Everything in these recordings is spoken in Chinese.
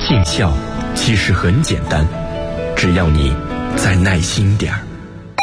尽孝其实很简单，只要你再耐心点儿。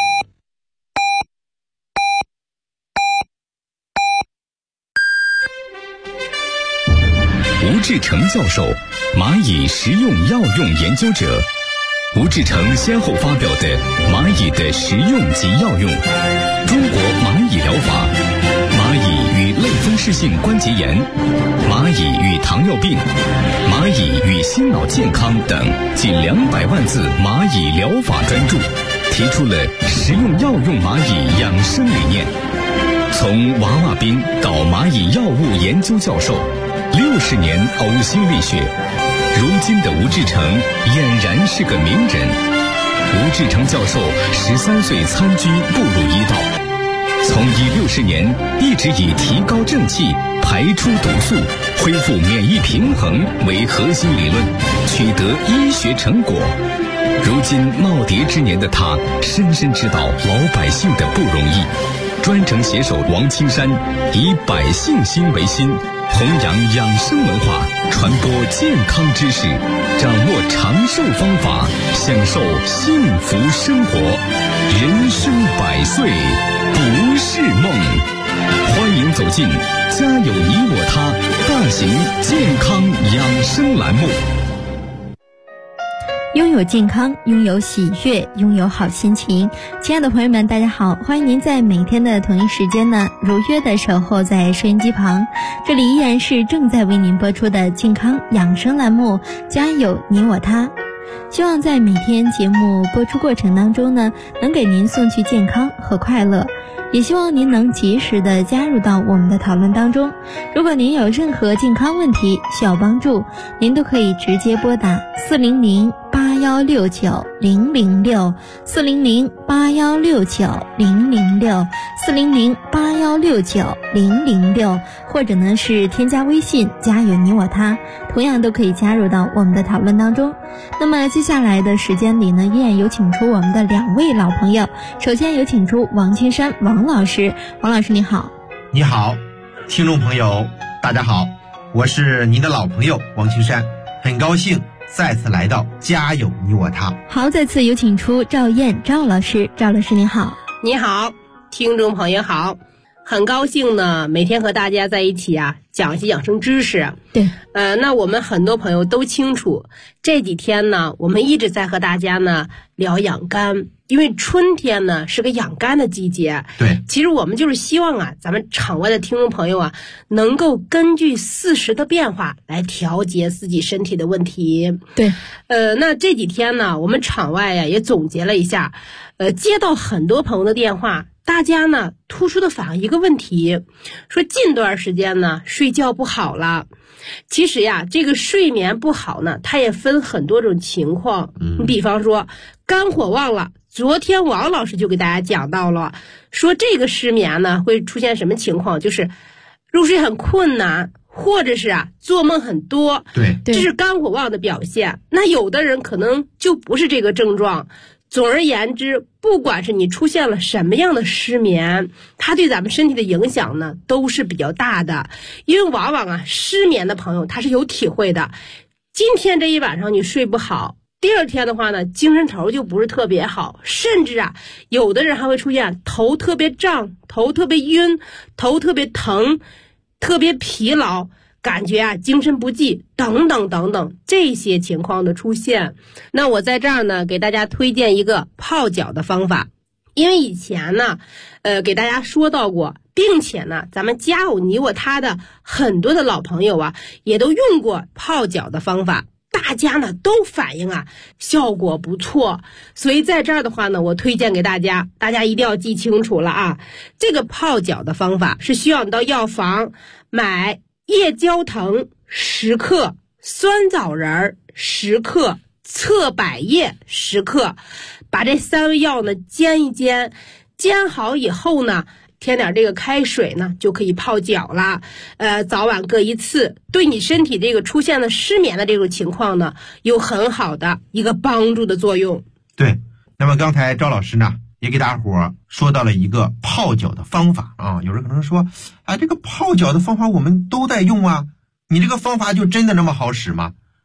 吴志成教授，蚂蚁食用药用研究者。吴志成先后发表的《蚂蚁的食用及药用》、《中国蚂蚁疗法》、《蚂蚁与类风湿性关节炎》、《蚂蚁与糖尿病》、《蚂蚁与心脑健康》等近200万字蚂蚁疗法专著，提出了食用药用蚂蚁养生理念。从娃娃兵到蚂蚁药物研究教授，60年呕心沥血，如今的吴志成俨然是个名人。吴志成教授13岁参军步入医道，从医60年一直以提高正气、排出毒素、恢复免疫平衡为核心理论，取得医学成果。如今耄耋之年的他，深深知道老百姓的不容易。专程携手王青山，以百姓心为心，弘扬养生文化，传播健康知识，掌握长寿方法，享受幸福生活。人生100岁不是梦。欢迎走进家有你我他大型健康养生栏目。 拥有健康，拥有喜悦，拥有好心情。亲爱的朋友们，大家好，欢迎您在每天的同一时间呢，如约的守候在收音机旁。这里依然是正在为您播出的健康养生栏目，家有你我他。希望在每天节目播出过程当中呢，能给您送去健康和快乐。也希望您能及时的加入到我们的讨论当中。如果您有任何健康问题需要帮助，您都可以直接拨打400-8169-006 400-8169-006 400-8169-006，或者呢是添加微信家有你我他，同样都可以加入到我们的讨论当中。那么接下来的时间里呢，依然有请出我们的2位老朋友。首先有请出王青山王老师。王老师你好。 你好，听众朋友大家好，我是您的老朋友王青山，很高兴再次来到家有你我他。 好，再次有请出赵燕赵老师。赵老师你好。 你好，听众朋友好，很高兴呢每天和大家在一起啊讲一些养生知识。 对， 那我们很多朋友都清楚，这几天呢我们一直在和大家呢聊养肝，因为春天呢是个养肝的季节。 对， 其实我们就是希望啊咱们场外的听众朋友啊能够根据4时的变化来调节自己身体的问题。 对， 那这几天呢我们场外呀也总结了一下，接到很多朋友的电话，大家呢突出的反映一个问题，说近段时间呢睡觉不好了。其实呀这个睡眠不好呢它也分很多种情况。你比方说肝火旺了，昨天王老师就给大家讲到了，说这个失眠呢会出现什么情况，就是入睡很困难，或者是做梦很多。 对， 这是肝火旺的表现。那有的人可能就不是这个症状。总而言之，不管是你出现了什么样的失眠，它对咱们身体的影响呢都是比较大的。因为往往失眠的朋友他是有体会的，今天这一晚上你睡不好，第二天的话呢精神头就不是特别好，甚至有的人还会出现头特别胀、头特别晕、头特别疼、特别疲劳，感觉精神不济等等等等这些情况的出现。那我在这儿呢给大家推荐一个泡脚的方法。因为以前呢给大家说到过，并且呢咱们家有你我他的很多的老朋友也都用过泡脚的方法，大家呢都反映效果不错。所以在这儿的话呢我推荐给大家，大家一定要记清楚了这个泡脚的方法是需要你到药房买夜交藤10克、酸枣仁10克、侧柏叶10克，把这3味药呢煎一煎，煎好以后呢添点这个开水呢就可以泡脚了。早晚各1次，对你身体这个出现了失眠的这种情况呢有很好的一个帮助的作用。 对，那么刚才赵老师呢也给大伙说到了一个泡脚的方法有人可能说这个泡脚的方法我们都在用你这个方法就真的那么好使吗？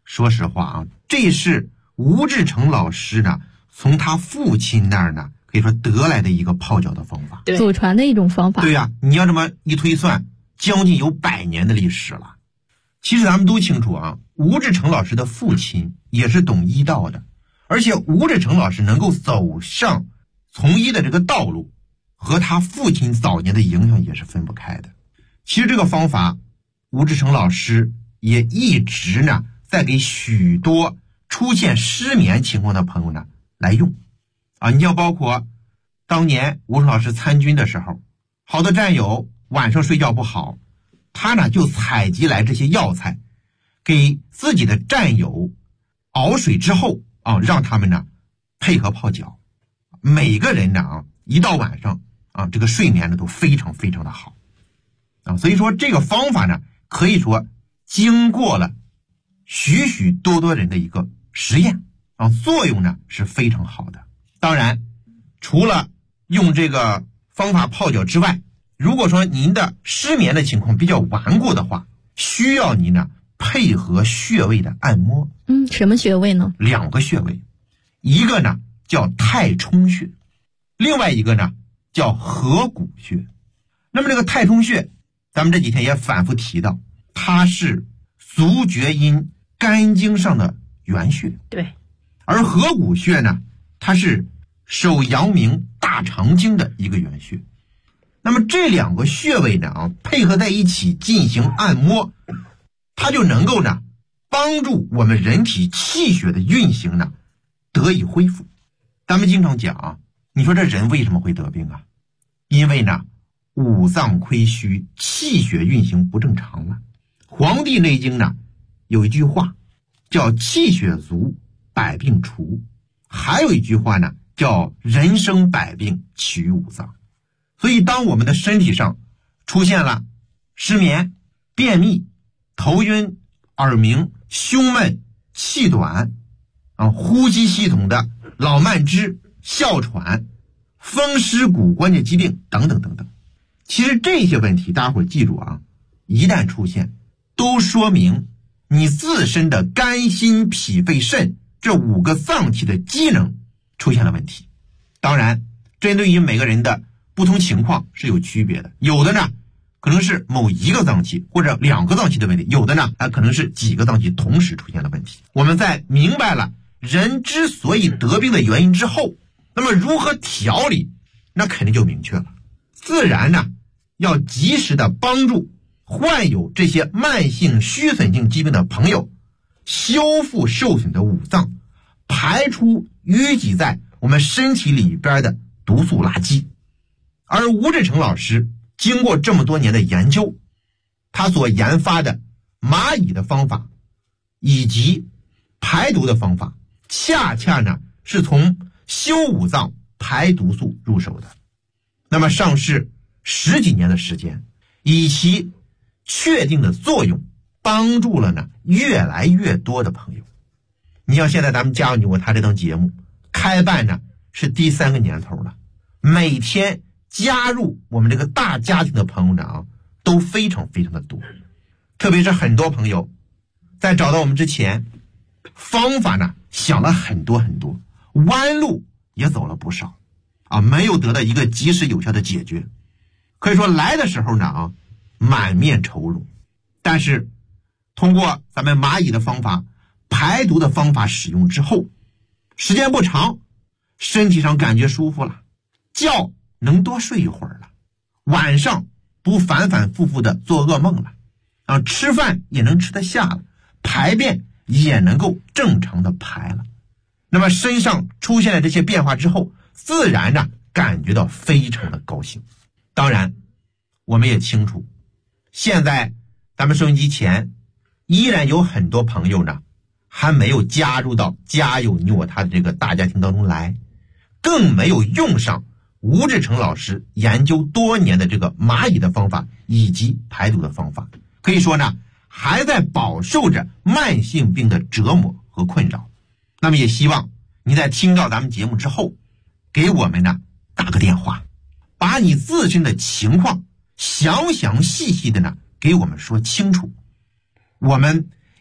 说实话啊，这是吴志成老师呢从他父亲那儿呢可以说得来的一个泡脚的方法， 对， 祖传的一种方法。 对呀，你要这么一推算，将近有100年的历史了。其实咱们都清楚啊，吴志成老师的父亲也是懂医道的，而且吴志成老师能够走上从医的这个道路，和他父亲早年的影响也是分不开的。其实这个方法，吴志成老师也一直呢在给许多出现失眠情况的朋友呢来用啊。你要包括当年吴志成老师参军的时候，好多战友晚上睡觉不好，他呢就采集来这些药材，给自己的战友熬水之后啊，让他们呢配合泡脚。每个人呢一到晚上啊，这个睡眠呢都非常非常的好啊。所以说这个方法呢，可以说经过了许许多多人的一个实验啊，作用呢是非常好的。当然，除了用这个方法泡脚之外，如果说您的失眠的情况比较顽固的话，需要您呢配合穴位的按摩。 什么穴位呢 ？2个穴位，一个呢叫太冲穴，另外一个呢叫合谷穴。那么这个太冲穴，咱们这几天也反复提到，它是足厥阴肝经上的原穴。 对。 而合谷穴呢，它是手阳明大肠经的一个原穴。那么这2个穴位呢配合在一起进行按摩，它就能够呢帮助我们人体气血的运行呢得以恢复。咱们经常讲啊，你说这人为什么会得病啊？因为呢五脏亏虚，气血运行不正常了。黄帝内经呢有一句话叫气血足，百病除。还有一句话呢叫人生百病起于五脏。所以当我们的身体上出现了失眠、便秘、头晕、耳鸣、胸闷、气短呼吸系统的老慢支、哮喘、风湿骨关节疾病等等等等，其实这些问题大家伙记住啊，一旦出现都说明你自身的肝心脾肺肾这5个脏器的机能出现了问题。当然针对于每个人的不同情况是有区别的，有的呢可能是某一个脏器或者2个脏器的问题，有的呢可能是几个脏器同时出现了问题。我们在明白了人之所以得病的原因之后，那么如何调理，那肯定就明确了。自然呢要及时的帮助患有这些慢性虚损性疾病的朋友修复受损的五脏，排出淤积在我们身体里边的毒素垃圾。而吴志成老师经过这么多年的研究，他所研发的蚂蚁的方法以及排毒的方法，恰恰呢是从修五脏排毒素入手的。那么上市10几年的时间，以其确定的作用，帮助了呢越来越多的朋友。你像现在咱们家有你我他这档节目开办呢是第3个年头了，每天加入我们这个大家庭的朋友呢都非常非常的多。特别是很多朋友在找到我们之前，方法呢想了很多很多，弯路也走了不少没有得到一个及时有效的解决。可以说来的时候呢满面愁容，但是通过咱们蚂蚁的方法、排毒的方法使用之后，时间不长，身体上感觉舒服了，觉能多睡一会儿了，晚上不反反复复的做噩梦了吃饭也能吃得下了，排便也能够正常的排了。那么身上出现了这些变化之后，自然呢感觉到非常的高兴。当然我们也清楚，现在咱们收音机前依然有很多朋友呢还没有加入到家有你我他的这个大家庭当中来，更没有用上吴志成老师研究多年的这个蚂蚁的方法以及排毒的方法，可以说呢还在饱受着慢性病的折磨和困扰。那么也希望你在听到咱们节目之后，给我们呢打个电话，把你自身的情况详详细细的呢给我们说清楚，我们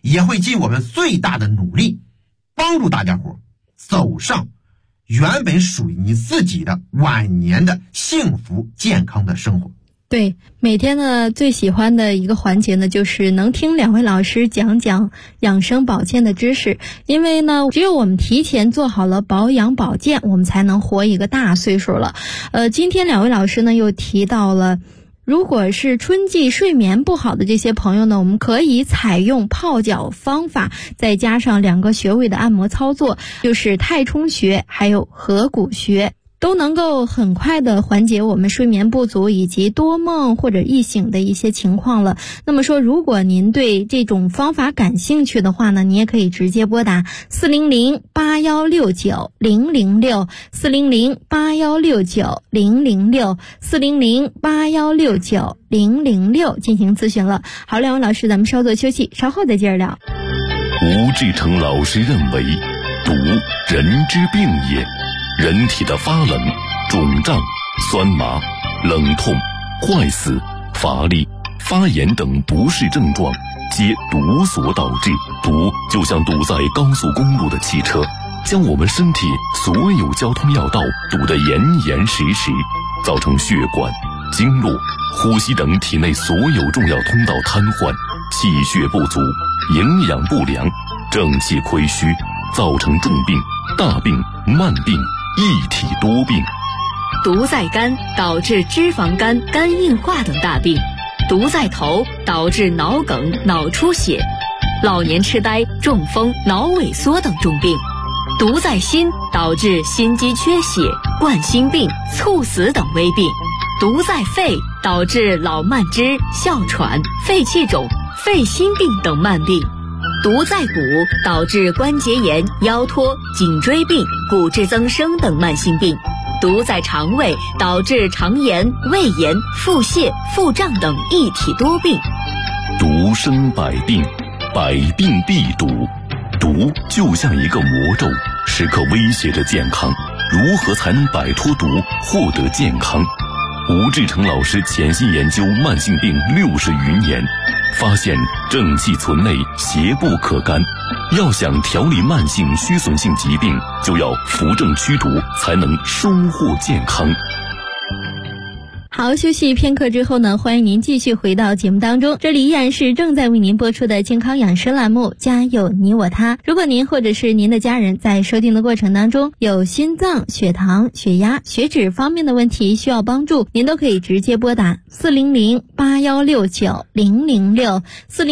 也会尽我们最大的努力，帮助大家伙走上原本属于你自己的晚年的幸福健康的生活。 对，每天呢最喜欢的一个环节呢，就是能听两位老师讲讲养生保健的知识。因为呢，只有我们提前做好了保养保健，我们才能活一个大岁数了。今天两位老师呢又提到了，如果是春季睡眠不好的这些朋友呢，我们可以采用泡脚方法，再加上2个穴位的按摩操作，就是太冲穴还有合谷穴，都能够很快的缓解我们睡眠不足以及多梦或者易醒的一些情况了。那么说，如果您对这种方法感兴趣的话呢，你也可以直接拨打400-8169-006 400-8169-006 400-8169-006进行咨询了。好，两位老师，咱们稍作休息，稍后再接着聊。 吴志成老师认为，毒人之病也，人体的发冷、肿胀、酸麻、冷痛、坏死、乏力、发炎等不适症状，皆毒所导致。毒就像堵在高速公路的汽车，将我们身体所有交通要道堵得严严实实，造成血管、经络、呼吸等体内所有重要通道瘫痪，气血不足，营养不良，正气亏虚，造成重病、大病、慢病、一体多病。 毒在肝，导致脂肪肝、肝硬化等大病；毒在头，导致脑梗、脑出血、老年痴呆、中风、脑萎缩等重病；毒在心，导致心肌缺血、冠心病、猝死等危病；毒在肺，导致老慢支、哮喘、肺气肿、肺心病等慢病；毒在骨，导致关节炎、腰托、颈椎病、骨质增生等慢性病；毒在肠胃，导致肠炎、胃炎、腹泻、腹胀等一体多病。 毒生百病，百病必毒。毒就像一个魔咒，时刻威胁着健康。如何才能摆脱毒，获得健康？吴志成老师潜心研究慢性病60余年，发现正气存内，邪不可干。要想调理慢性虚损性疾病，就要扶正驱毒，才能收获健康。 好，休息片刻之后呢，欢迎您继续回到节目当中，这里依然是正在为您播出的健康养生栏目，家有你我他。如果您或者是您的家人在收听的过程当中有心脏、血糖、血压、血脂方面的问题需要帮助，您都可以直接拨打400-8169-006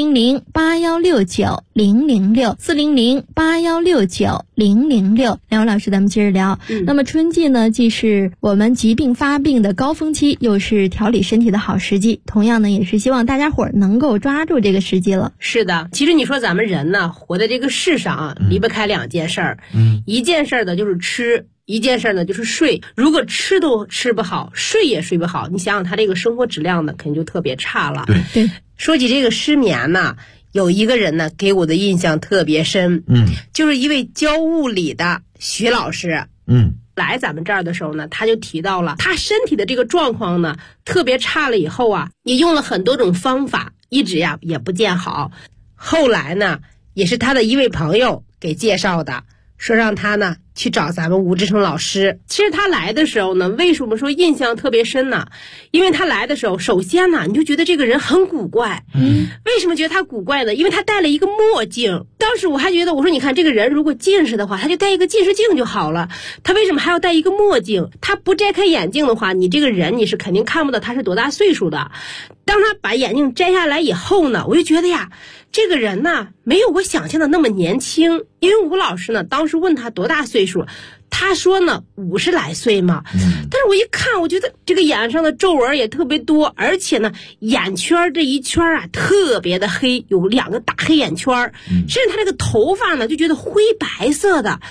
400-8169-006 400-8169-006。两位老师，咱们接着聊。那么春季呢，既是我们疾病发病的高峰期，又是调理身体的好时机，同样呢，也是希望大家伙儿能够抓住这个时机了。 是的，其实你说咱们人呢，活在这个世上啊，离不开2件事儿。一件事儿呢就是吃，一件事儿呢就是睡。如果吃都吃不好，睡也睡不好，你想想他这个生活质量呢，肯定就特别差了。 对。 说起这个失眠呢，有一个人呢给我的印象特别深，就是一位教物理的徐老师。来咱们这儿的时候呢，他就提到了他身体的这个状况呢特别差了以后啊，也用了很多种方法，一直呀也不见好。后来呢，也是他的一位朋友给介绍的，说让他呢去找咱们吴志成老师。其实他来的时候呢，为什么说印象特别深呢？因为他来的时候，首先呢，你就觉得这个人很古怪。为什么觉得他古怪呢？因为他戴了一个墨镜。当时我还觉得，我说你看这个人如果近视的话，他就戴一个近视镜就好了。他为什么还要戴一个墨镜？他不摘开眼镜的话，你这个人你是肯定看不到他是多大岁数的。当他把眼镜摘下来以后呢，我就觉得呀，这个人呢没有我想象的那么年轻。因为吴老师呢当时问他多大岁数，他说呢50来岁嘛。但是我一看，我觉得这个眼上的皱纹也特别多，而且呢眼圈这一圈啊特别的黑，有2个大黑眼圈，甚至他这个头发呢就觉得灰白色的。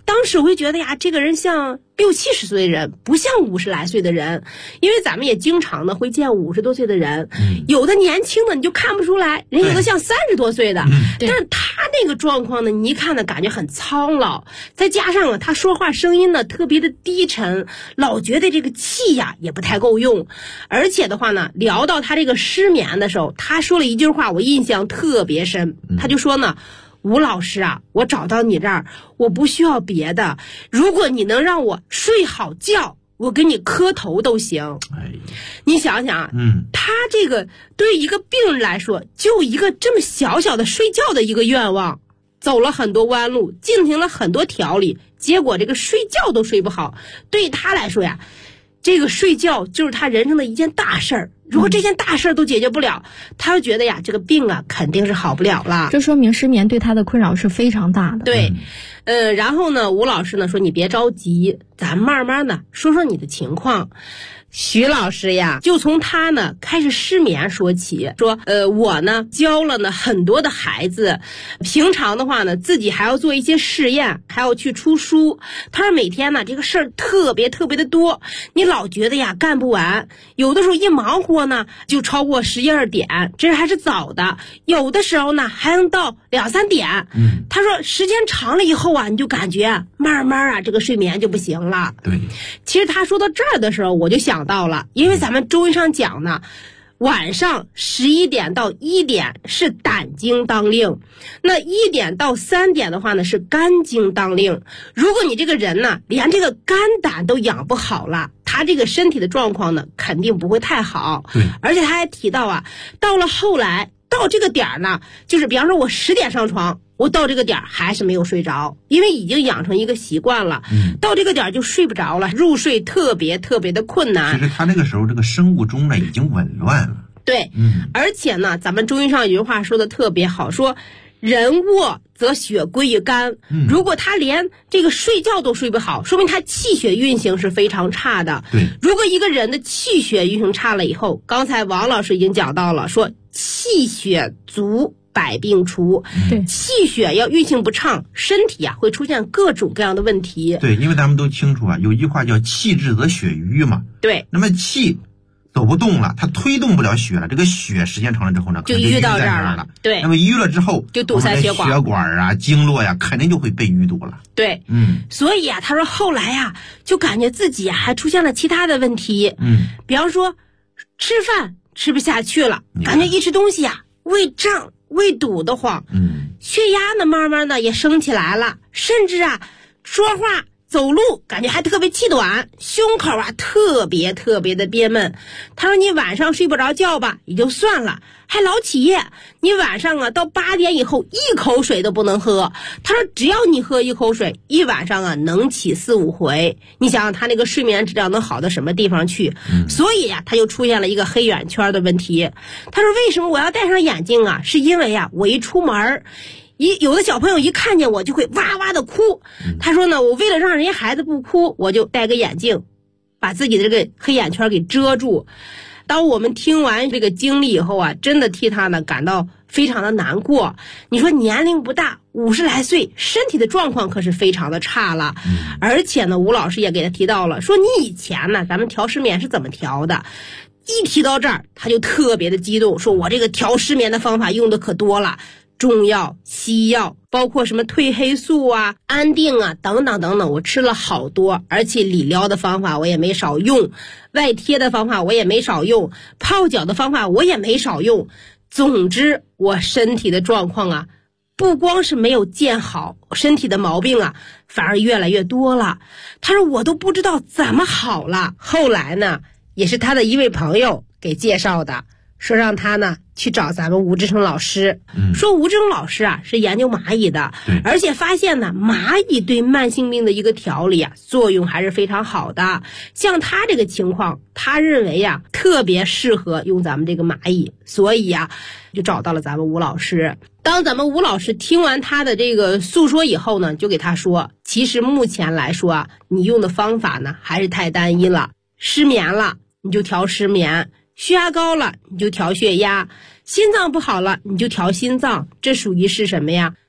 当时我会觉得呀，这个人像60、70岁的人，不像50来岁的人，因为咱们也经常的会见50多岁的人，有的年轻的你就看不出来，人有的像30多岁的，但是他那个状况呢，你一看呢感觉很苍老，再加上啊他说话声音呢特别的低沉，老觉得这个气呀也不太够用，而且的话呢，聊到他这个失眠的时候，他说了一句话我印象特别深，他就说呢，吴老师啊，我找到你这儿，我不需要别的，如果你能让我睡好觉，我给你磕头都行。你想想啊，他这个对于一个病人来说，就一个这么小小的睡觉的一个愿望，走了很多弯路，进行了很多调理，结果这个睡觉都睡不好。对他来说呀，这个睡觉就是他人生的一件大事儿。如果这件大事都解决不了，他就觉得呀，这个病啊肯定是好不了了。 这说明失眠对他的困扰是非常大的。 对，然后呢，吴老师呢说你别着急，咱慢慢的说说你的情况。徐老师呀，就从他呢开始失眠说起，说我呢教了呢很多的孩子，平常的话呢自己还要做一些试验，还要去出书。他说每天呢这个事儿特别的多，你老觉得呀干不完，有的时候一忙活呢就超过11、12点，这还是早的，有的时候呢还能到2、3点。他说时间长了以后啊，你就感觉慢慢啊这个睡眠就不行了。 对， 其实他说到这儿的时候，我就想到了，因为咱们中医上讲呢，晚上11点到1点是胆经当令，那1点到3点的话呢是肝经当令。如果你这个人呢连这个肝胆都养不好了，他这个身体的状况呢肯定不会太好。而且他还提到啊，到了后来到这个点儿呢，就是比方说我10点上床，我到这个点儿还是没有睡着，因为已经养成一个习惯了，到这个点儿就睡不着了，入睡特别的困难。 其实他那个时候这个生物钟呢已经紊乱了。 对，而且呢，咱们中医上有句话说的特别好，说人卧则血归于肝。如果他连这个睡觉都睡不好，说明他气血运行是非常差的。 对， 如果一个人的气血运行差了以后，刚才王老师已经讲到了，说气血足百病除。 对， 气血要运行不畅，身体啊会出现各种各样的问题。 对，因为咱们都清楚啊，有一句话叫气滞则血瘀嘛。 对， 那么气走不动了，它推动不了血了，这个血时间长了之后呢， 就淤到这儿了。对， 那么淤了之后， 就堵塞血管， 血管啊、经络呀，肯定就会被淤堵了。 对，所以啊，他说后来啊，就感觉自己啊还出现了其他的问题。比方说吃饭吃不下去了，感觉一吃东西啊，胃胀、胃堵得慌。血压呢，慢慢的也升起来了，甚至啊，说话走路感觉还特别气短，胸口啊特别的憋闷。他说你晚上睡不着觉吧也就算了，还老起夜，你晚上啊到8点以后一口水都不能喝。他说只要你喝一口水，一晚上啊能起4、5回。你想想他那个睡眠质量能好到什么地方去？所以啊他就出现了一个黑眼圈的问题。他说为什么我要戴上眼镜啊？是因为啊我一出门有的小朋友一看见我就会哇哇的哭。他说呢，我为了让人家孩子不哭，我就戴个眼镜，把自己的这个黑眼圈给遮住。当我们听完这个经历以后啊，真的替他呢感到非常的难过。你说年龄不大，50来岁，身体的状况可是非常的差了。而且呢，吴老师也给他提到了，说你以前呢，咱们调失眠是怎么调的？一提到这儿，他就特别的激动，说我这个调失眠的方法用的可多了。中药、西药，包括什么褪黑素啊、安定啊等等，我吃了好多，而且理疗的方法我也没少用，外贴的方法我也没少用，泡脚的方法我也没少用。总之，我身体的状况啊，不光是没有见好，身体的毛病啊，反而越来越多了。他说我都不知道怎么好了。后来呢，也是他的一位朋友给介绍的，说让他呢去找咱们吴志成老师。说吴志成老师啊是研究蚂蚁的，而且发现呢蚂蚁对慢性病的一个调理啊作用还是非常好的。像他这个情况，他认为呀特别适合用咱们这个蚂蚁，所以呀就找到了咱们吴老师。当咱们吴老师听完他的这个诉说以后呢，就给他说，其实目前来说啊，你用的方法呢还是太单一了。失眠了你就调失眠，血压高了你就调血压，心脏不好了你就调心脏，这属于是什么呀？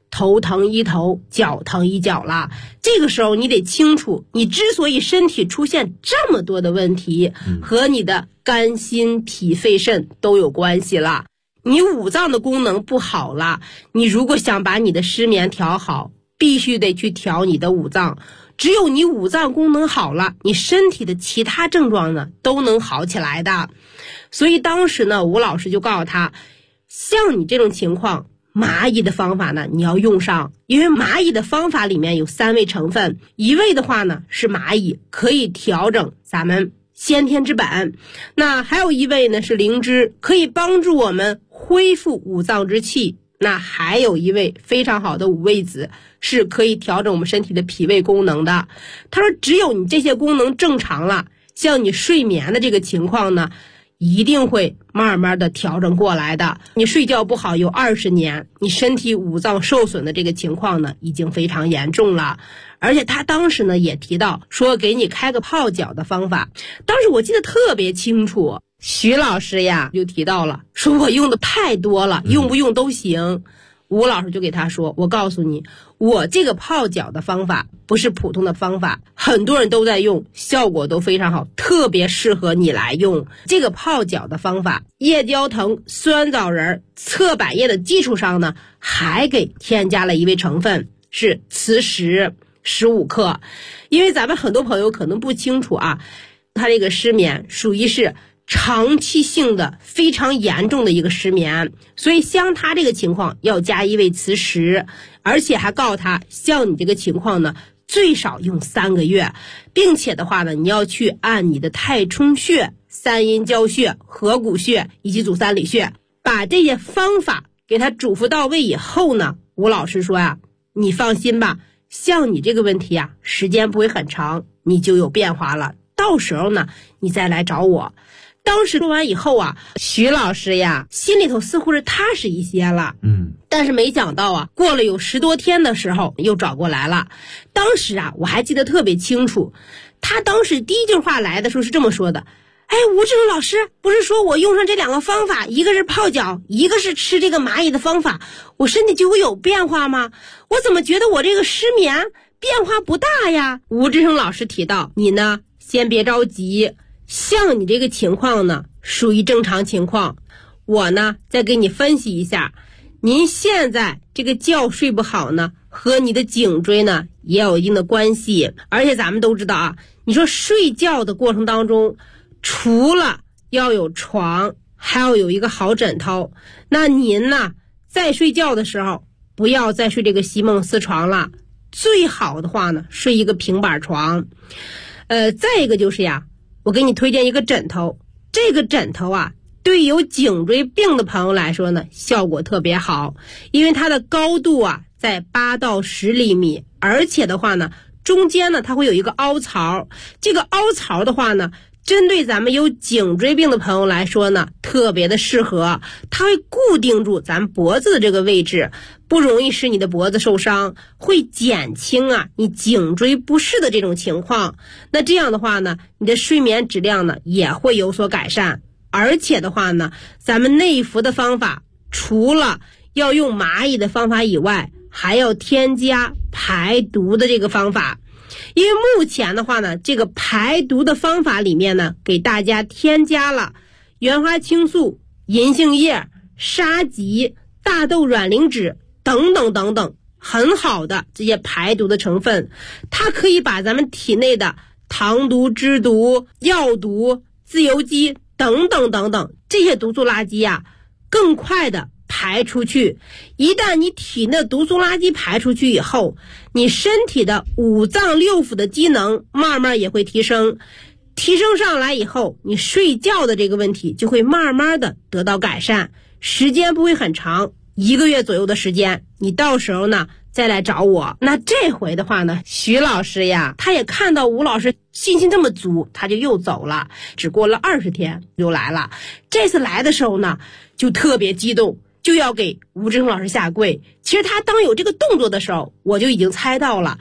头疼医头，脚疼医脚了。这个时候你得清楚，你之所以身体出现这么多的问题，和你的肝心脾肺肾都有关系了。你五脏的功能不好了，你如果想把你的失眠调好，必须得去调你的五脏。只有你五脏功能好了，你身体的其他症状呢都能好起来的。所以当时呢，吴老师就告诉他，像你这种情况，蚂蚁的方法呢你要用上，因为蚂蚁的方法里面有3味成分，一味的话呢是蚂蚁，可以调整咱们先天之本，那还有一味呢是灵芝，可以帮助我们恢复五脏之气，那还有一味非常好的五味子，是可以调整我们身体的脾胃功能的。他说只有你这些功能正常了，像你睡眠的这个情况呢，一定会慢慢的调整过来的。你睡觉不好有20年，你身体五脏受损的这个情况呢已经非常严重了。而且他当时呢也提到说给你开个泡脚的方法，当时我记得特别清楚，徐老师呀就提到了，说我用的太多了，用不用都行。吴老师就给他说，我告诉你，我这个泡脚的方法不是普通的方法，很多人都在用，效果都非常好，特别适合你来用。这个泡脚的方法，夜交藤、酸枣仁、侧柏叶的基础上呢，还给添加了一味成分，是磁石15克。因为咱们很多朋友可能不清楚啊，他这个失眠属于是长期性的非常严重的一个失眠，所以像他这个情况要加一味磁石，而且还告诉他，像你这个情况呢最少用3个月，并且的话呢，你要去按你的太冲穴、三阴交穴、合谷穴以及足三里穴，把这些方法给他嘱咐到位以后呢，吴老师说呀，你放心吧，像你这个问题啊，时间不会很长，你就有变化了，到时候呢你再来找我。当时说完以后啊，徐老师呀心里头似乎是踏实一些了，但是没想到啊，过了有10多天的时候又找过来了。当时啊我还记得特别清楚，他当时第一句话来的时候是这么说的，哎，吴志荣老师，不是说我用上这2个方法，一个是泡脚，一个是吃这个蚂蚁的方法，我身体就会有变化吗？我怎么觉得我这个失眠变化不大呀？吴志荣老师提到，你呢先别着急，像你这个情况呢属于正常情况，我呢再给你分析一下，您现在这个觉睡不好呢和你的颈椎呢也有一定的关系。而且咱们都知道啊，你说睡觉的过程当中，除了要有床，还要有一个好枕头，那您呢在睡觉的时候不要再睡这个席梦思床了，最好的话呢睡一个平板床。再一个就是呀，我给你推荐一个枕头，这个枕头啊对有颈椎病的朋友来说呢效果特别好，因为它的高度啊在8到10厘米，而且的话呢中间呢它会有一个凹槽，这个凹槽的话呢针对咱们有颈椎病的朋友来说呢特别的适合，它会固定住咱脖子的这个位置，不容易使你的脖子受伤，会减轻啊你颈椎不适的这种情况。那这样的话呢，你的睡眠质量呢也会有所改善。而且的话呢，咱们内服的方法除了要用蚂蚁的方法以外，还要添加排毒的这个方法。因为目前的话呢，这个排毒的方法里面呢，给大家添加了原花青素、银杏叶、沙棘、大豆卵磷脂等等等等很好的这些排毒的成分，它可以把咱们体内的糖毒、脂毒、药毒、自由基等等等等这些毒素垃圾啊更快的排出去。一旦你体内的毒素垃圾排出去以后，你身体的5脏6腑的机能慢慢也会提升上来以后，你睡觉的这个问题就会慢慢的得到改善，时间不会很长，1个月左右的时间，你到时候呢再来找我。那这回的话呢，徐老师呀他也看到吴老师信心这么足，他就又走了，只过了20天又来了。这次来的时候呢就特别激动，就要给吴志恒老师下跪。其实他当有这个动作的时候，我就已经猜到了，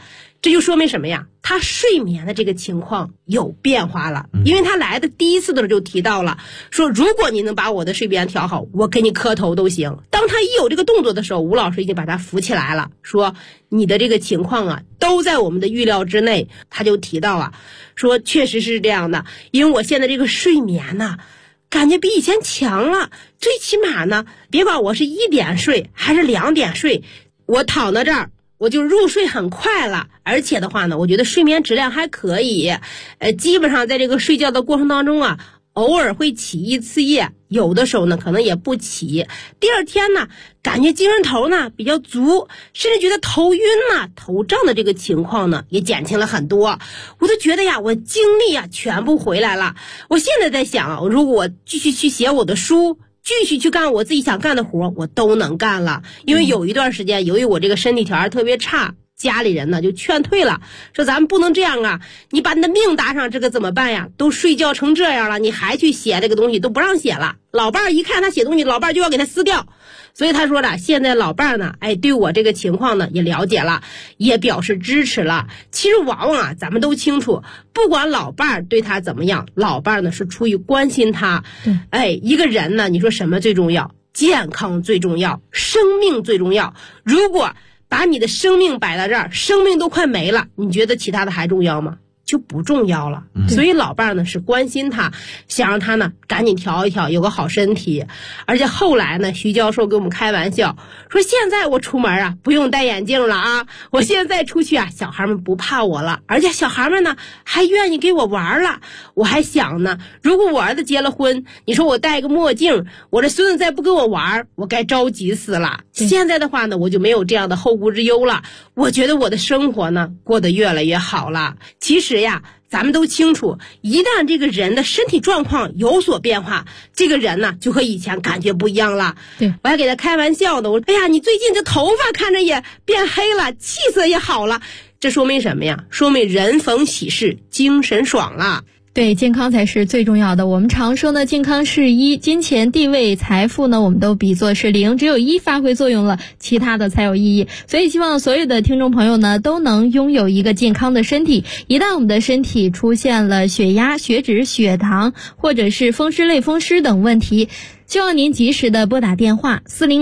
这就说明什么呀？他睡眠的这个情况有变化了。因为他来的第一次的时候就提到了，说如果你能把我的睡眠调好，我给你磕头都行。当他一有这个动作的时候，吴老师已经把他扶起来了，说你的这个情况啊都在我们的预料之内。他就提到啊，说确实是这样的，因为我现在这个睡眠呢感觉比以前强了，最起码呢别管我是1点睡还是2点睡，我躺在这儿我就入睡很快了，而且的话呢，我觉得睡眠质量还可以。基本上在这个睡觉的过程当中啊，偶尔会起1次夜，有的时候呢可能也不起。第二天呢，感觉精神头呢比较足，甚至觉得头晕呐、头胀的这个情况呢也减轻了很多。我都觉得呀，我精力啊全部回来了。我现在在想啊，如果我继续去写我的书，继续去干我自己想干的活，我都能干了。因为有一段时间，由于我这个身体条件特别差，家里人呢就劝退了，说咱们不能这样啊，你把你的命搭上，这个怎么办呀？都睡觉成这样了，你还去写这个东西，都不让写了。老伴儿一看他写东西，老伴儿就要给他撕掉。所以他说了，现在老伴儿呢，对我这个情况呢也了解了，也表示支持了。其实往往啊，咱们都清楚，不管老伴儿对他怎么样，老伴儿呢是出于关心他。一个人呢，你说什么最重要？健康最重要，生命最重要。如果把你的生命摆在这儿，生命都快没了，你觉得其他的还重要吗？就不重要了。所以老伴儿呢是关心他，想让他呢赶紧调一调，有个好身体。而且后来呢，徐教授跟我们开玩笑说，现在我出门啊不用戴眼镜了啊，我现在出去啊，小孩们不怕我了，而且小孩们呢还愿意给我玩了。我还想呢，如果我儿子结了婚，你说我戴个墨镜，我这孙子再不跟我玩，我该着急死了。现在的话呢，我就没有这样的后顾之忧了，我觉得我的生活呢过得越来越好了。其实呀，咱们都清楚，一旦这个人的身体状况有所变化，这个人呢就和以前感觉不一样了。 对， 我还给他开玩笑呢，我说哎呀，你最近这头发看着也变黑了，气色也好了，这说明什么呀？说明人逢喜事精神爽了。 对，健康才是最重要的。我们常说呢，健康是1，金钱、地位、财富呢，我们都比作是0，只有1发挥作用了，其他的才有意义。所以希望所有的听众朋友呢，都能拥有一个健康的身体。一旦我们的身体出现了血压、血脂、血糖，或者是风湿、类风湿等问题，希望您及时的拨打电话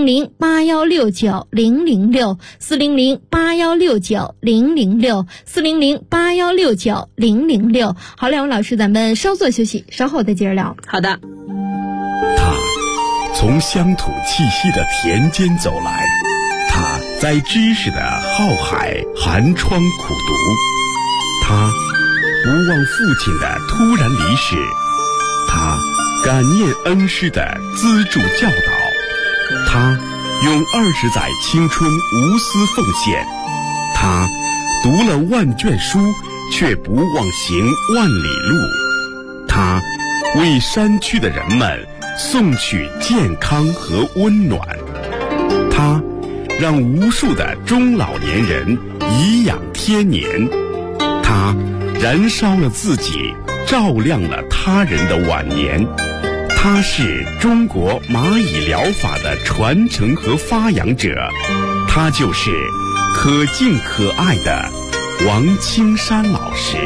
400-8169-006，400-8169-006，400-8169-006。好，两位老师，咱们稍作休息，稍后再接着聊。 好的。 他从乡土气息的田间走来，他在知识的浩海寒窗苦读，他不忘父亲的突然离世，他感念恩师的资助教导，他用20载青春无私奉献，他读了万卷书却不忘行万里路，他为山区的人们送去健康和温暖，他让无数的中老年人颐养天年，他燃烧了自己，照亮了他人的晚年。他是中国蚂蚁疗法的传承和发扬者，他就是可敬可爱的王青山老师。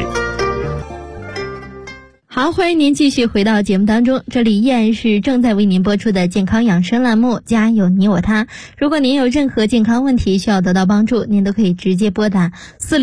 好，欢迎您继续回到节目当中，这里依然是正在为您播出的健康养生栏目，家有你我他。如果您有任何健康问题需要得到帮助，您都可以直接拨打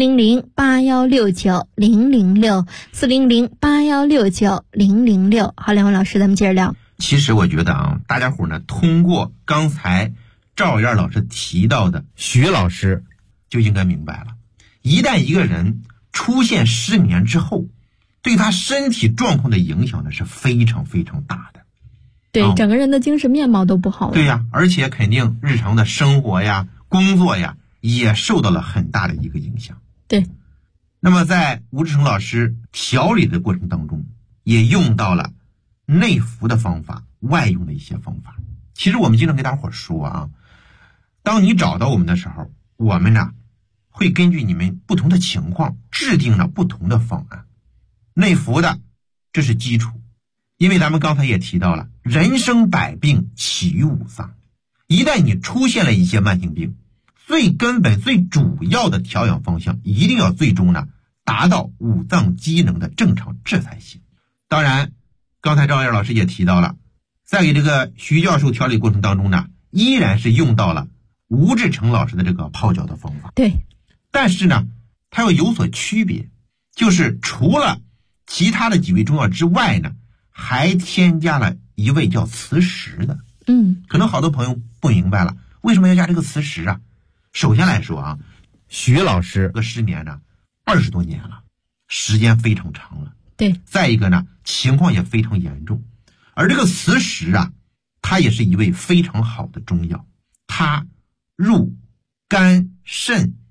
400-8169-006，400-8169-006。好，两位老师，咱们接着聊。 其实我觉得啊，大家伙呢，通过刚才赵燕老师提到的徐老师，就应该明白了，一旦一个人出现失眠之后，对他身体状况的影响呢是非常非常大的。 对，整个人的精神面貌都不好了。 对呀，而且肯定日常的生活呀、工作呀也受到了很大的一个影响。 对。 那么在吴志成老师调理的过程当中，也用到了内服的方法、外用的一些方法。其实我们经常跟大伙说啊，当你找到我们的时候，我们呢会根据你们不同的情况制定了不同的方案。内服的这是基础，因为咱们刚才也提到了，人生百病起于五脏，一旦你出现了一些慢性病， 最根本最主要的调养方向一定要最终呢达到五脏机能的正常这才行。当然刚才赵燕老师也提到了，在给这个徐教授调理过程当中呢，依然是用到了吴志成老师的这个泡脚的方法。 对， 但是呢它要有所区别，就是除了其他的几味中药之外呢，还添加了一味叫磁石的。可能好多朋友不明白了，为什么要加这个磁石啊？首先来说啊，徐老师这个失眠呢20多年了，时间非常长了。 对， 再一个呢，情况也非常严重。而这个磁石啊，它也是一味非常好的中药，它入肝肾